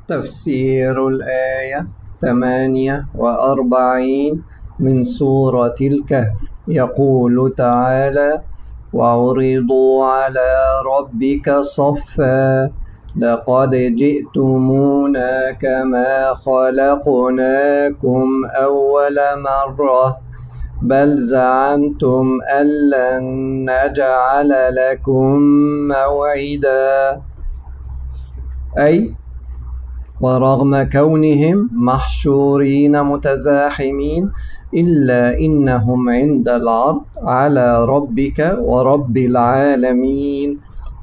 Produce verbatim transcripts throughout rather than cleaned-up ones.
تفسير الآية ثمانية وأربعين من سورة الكهف. يقول تعالى: وعرضوا على ربك صفا لقد جئتمونا كما خلقناكم أول مرة بل زعمتم أن لن نجعل لكم موعدا. أي ورغم كونهم محشورين متزاحمين إلا إنهم عند العرض على ربك ورب العالمين.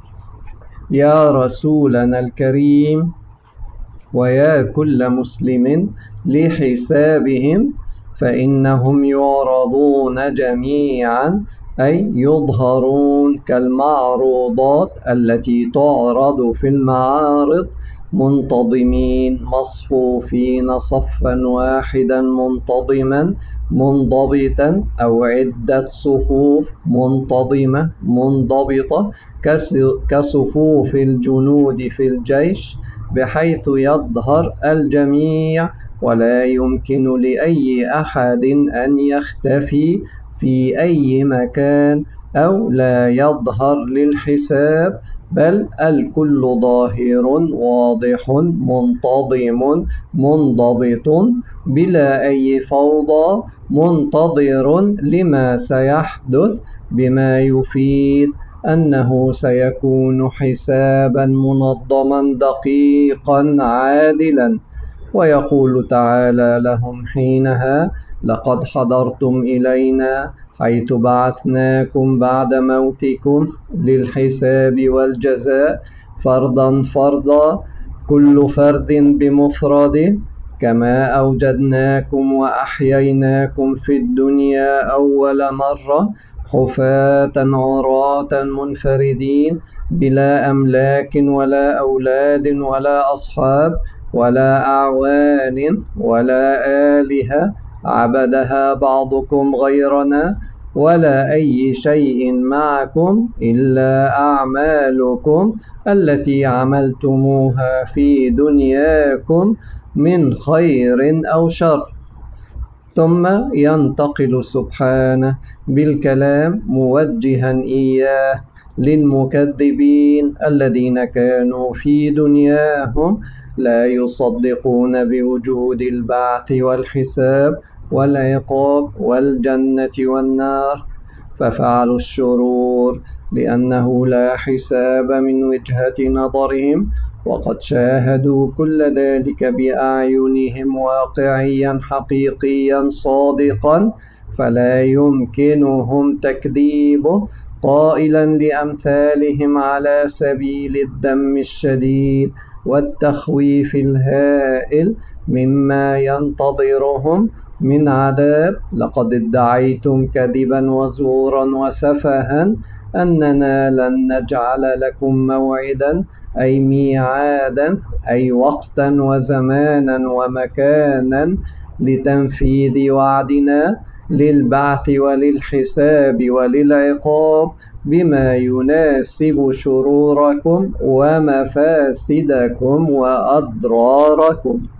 يا رسولنا الكريم ويا كل مسلم لحسابهم فإنهم يعرضون جميعا، أي يظهرون كالمعروضات التي تعرض في المعارض، منتظمين مصفوفين صفا واحدا منتظما منضبطا، أو عدة صفوف منتظمة منضبطة كصفوف الجنود في الجيش، بحيث يظهر الجميع ولا يمكن لأي أحد أن يختفي في أي مكان أو لا يظهر للحساب، بل الكل ظاهر واضح منتظم منضبط بلا أي فوضى، منتظر لما سيحدث، بما يفيد أنه سيكون حسابا منظما دقيقا عادلا. ويقول تعالى لهم حينها: لقد حضرتم إلينا حيث بعثناكم بعد موتكم للحساب والجزاء فردا فردا، كل فرد بمفرده، كما أوجدناكم وأحييناكم في الدنيا أول مرة حفاة عراة منفردين بلا أملاك ولا أولاد ولا أصحاب ولا أعوان ولا آلهة عبدها بعضكم غيرنا، ولا أي شيء معكم إلا أعمالكم التي عملتموها في دنياكم من خير أو شر. ثم ينتقل سبحانه بالكلام موجها إياه للمكذبين الذين كانوا في دنياهم لا يصدقون بوجود البعث والحساب والعقاب والجنة والنار، ففعلوا الشرور لأنه لا حساب من وجهة نظرهم، وقد شاهدوا كل ذلك بأعينهم واقعيا حقيقيا صادقا، فلا يمكنهم تكذيبه، قائلا لأمثالهم على سبيل الذم الشديد والتخويف الهائل مما ينتظرهم من عذاب: لقد ادعيتم كذبا وزورا وسفها أننا لن نجعل لكم موعدا، أي ميعادا، أي وقتا وزمانا ومكانا لتنفيذ وعدنا للبعث وللحساب وللعقاب بما يناسب شروركم ومفاسدكم وأضراركم.